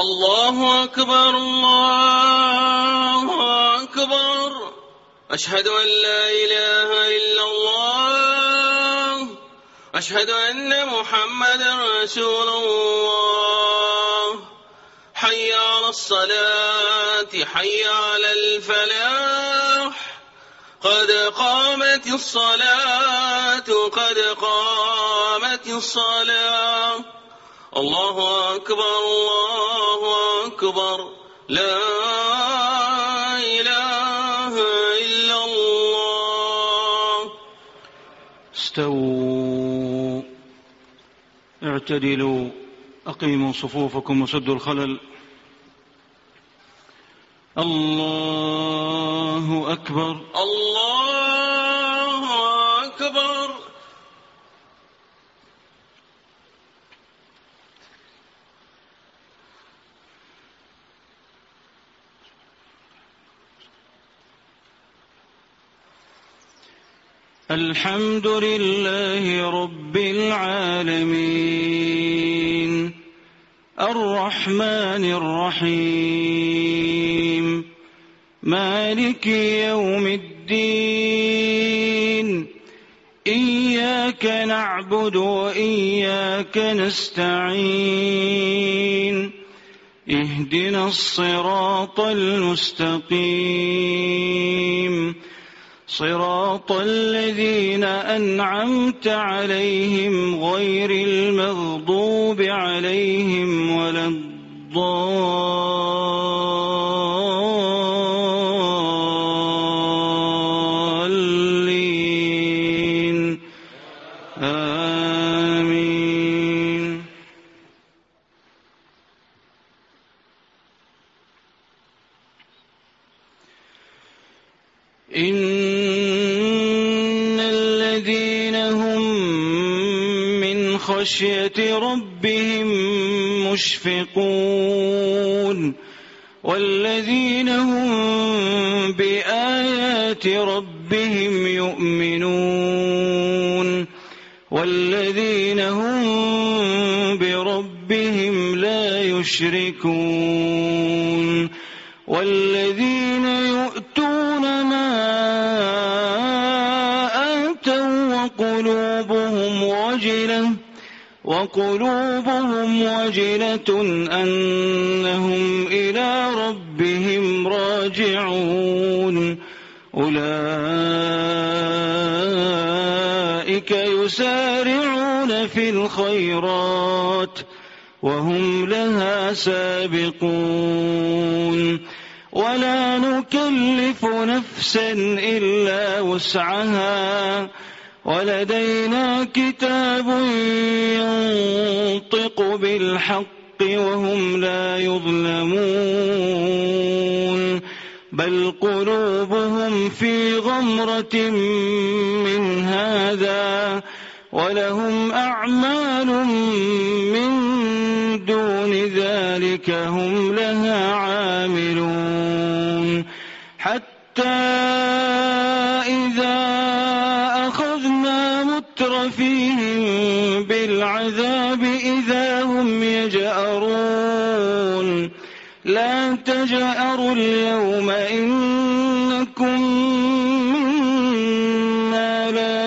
الله أكبر الله أكبر. أشهد أن لا إله إلا الله. أشهد أن محمدا رسول الله. حي على الصلاة حي على الفلاح. قد قامت الصلاة قد قامت الصلاة. الله أكبر الله أكبر. لا إله إلا الله. استووا اعتدلوا أقيموا صفوفكم وسدوا الخلل. الله أكبر الله أكبر. الحمد لله رب العالمين الرحمن الرحيم مالك يوم الدين. إياك نعبد وإياك نستعين. اهدنا الصراط المستقيم صراط الذين أنعمت عليهم غير المغضوب عليهم ولا الضالين. آمين. إن الذين هم من خشية ربهم مشفقون والذين هم بآيات ربهم يؤمنون والذين هم بربهم لا يشركون والذين يؤتون ما آتوا وقلوبهم وجلة أنهم إلى ربهم راجعون. أولئك يسارعون في الخيرات وهم لها سابقون. ولا نكلف نفسا إلا وسعها ولدينا كتاب ينطق بالحق وهم لا يظلمون. بل قلوبهم في غمرة من هذا ولهم أعمال من دون ذلك هم لها عاملون. حتى إذا أخذنا مترفيهم بالعذاب إذا هم يجأرون. لا تجأروا اليوم إنكم منا لا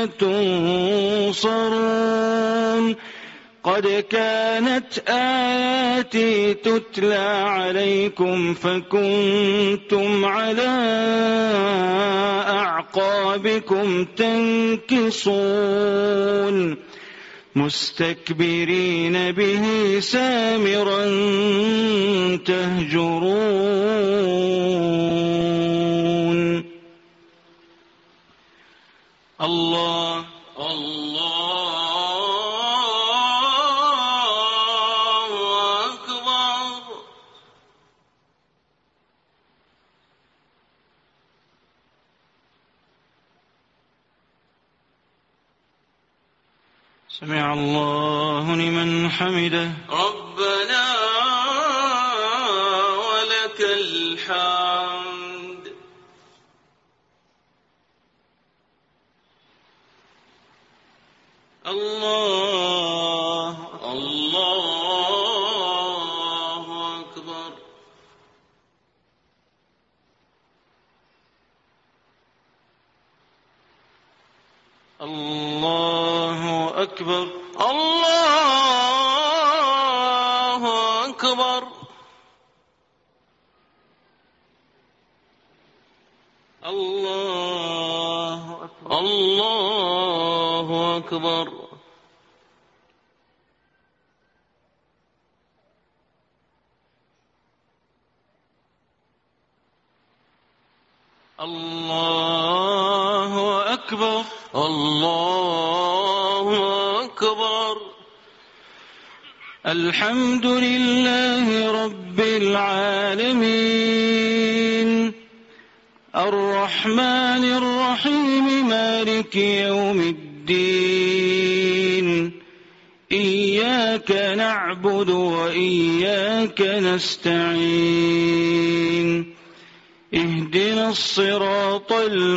تنصرون. قد كانت آياتي تتلى عليكم فكنتم على أعقابكم تنكصون مستكبرين به سامرا تهجرون. الله أكبر. سمع الله لمن حمده. ربنا ولك الحمد. الله أكبر. أكبر. الله أكبر. الله أكبر. الله أكبر. الله أكبر. الله أكبر. الحمد لله رب العالمين الرحمن الرحيم مالك يوم الدين إياك نعبد وإياك نستعين اهدنا الصراط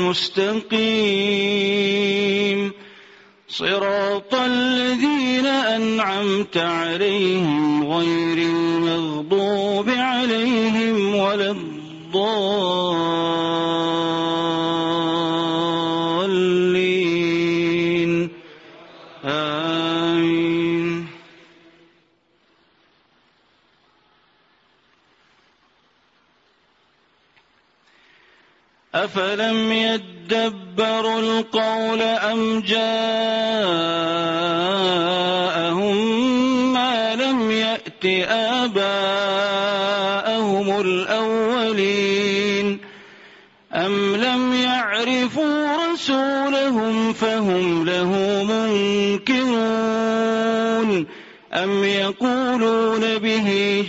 المستقيم صراط الذين أنعمت عليهم غير المغضوب عليهم ولا الضالين آمين. أفلم يدبروا القول أم جاءهم ما لم يأت آباءهم الأولين أم لم يعرفوا رسولهم فهم له منكرون أم يقولون به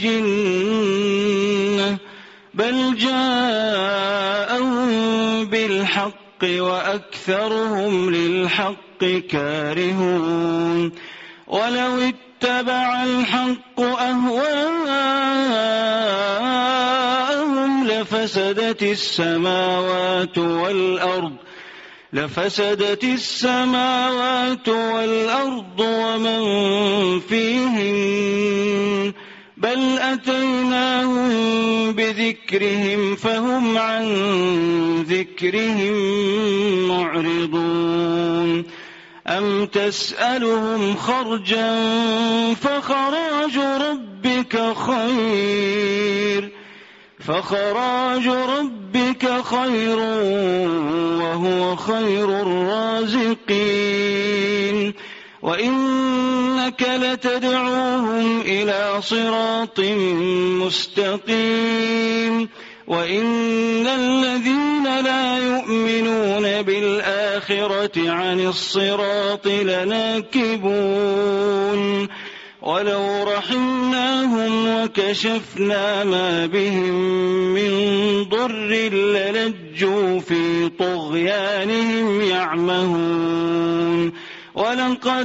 جنة بل جاءهم بالحق وأكثرهم للحق كارهون ولو اتبع الحق أهواءهم لفسدت السماوات والأرض ومن فيهن بل أتيناهم بذكرهم فهم عن ذكرهم معرضون أم تسألهم خرجا فخراج ربك خير وهو خير الرازقين وإنك لتدعوهم إلى صراط مستقيم وإن الذين لا يؤمنون بالآخرة عن الصراط لناكبون ولو رحمناهم وكشفنا ما بهم من ضر للجوا في طغيانهم يعمهون ولقد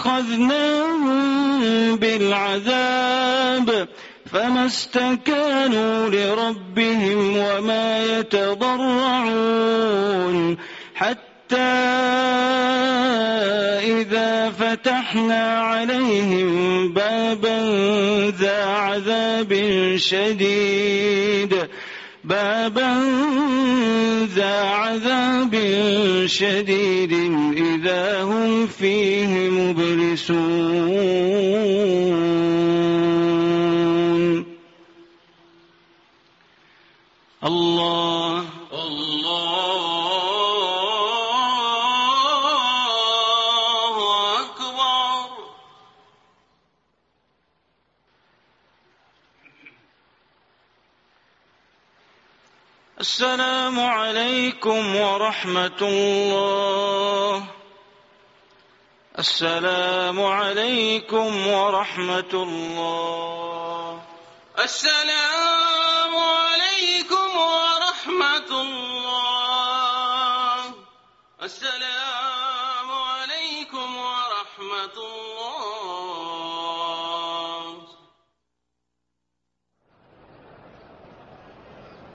أخذناهم بالعذاب فما استكانوا لربهم وما يتضرعون حتى إذا فتحنا عليهم بابا ذا عذاب شديد إذا هم فيه مبلسون. الله أكبر. السلام عليكم ورحمة الله. السلام عليكم ورحمة الله. السلام عليكم ورحمة الله.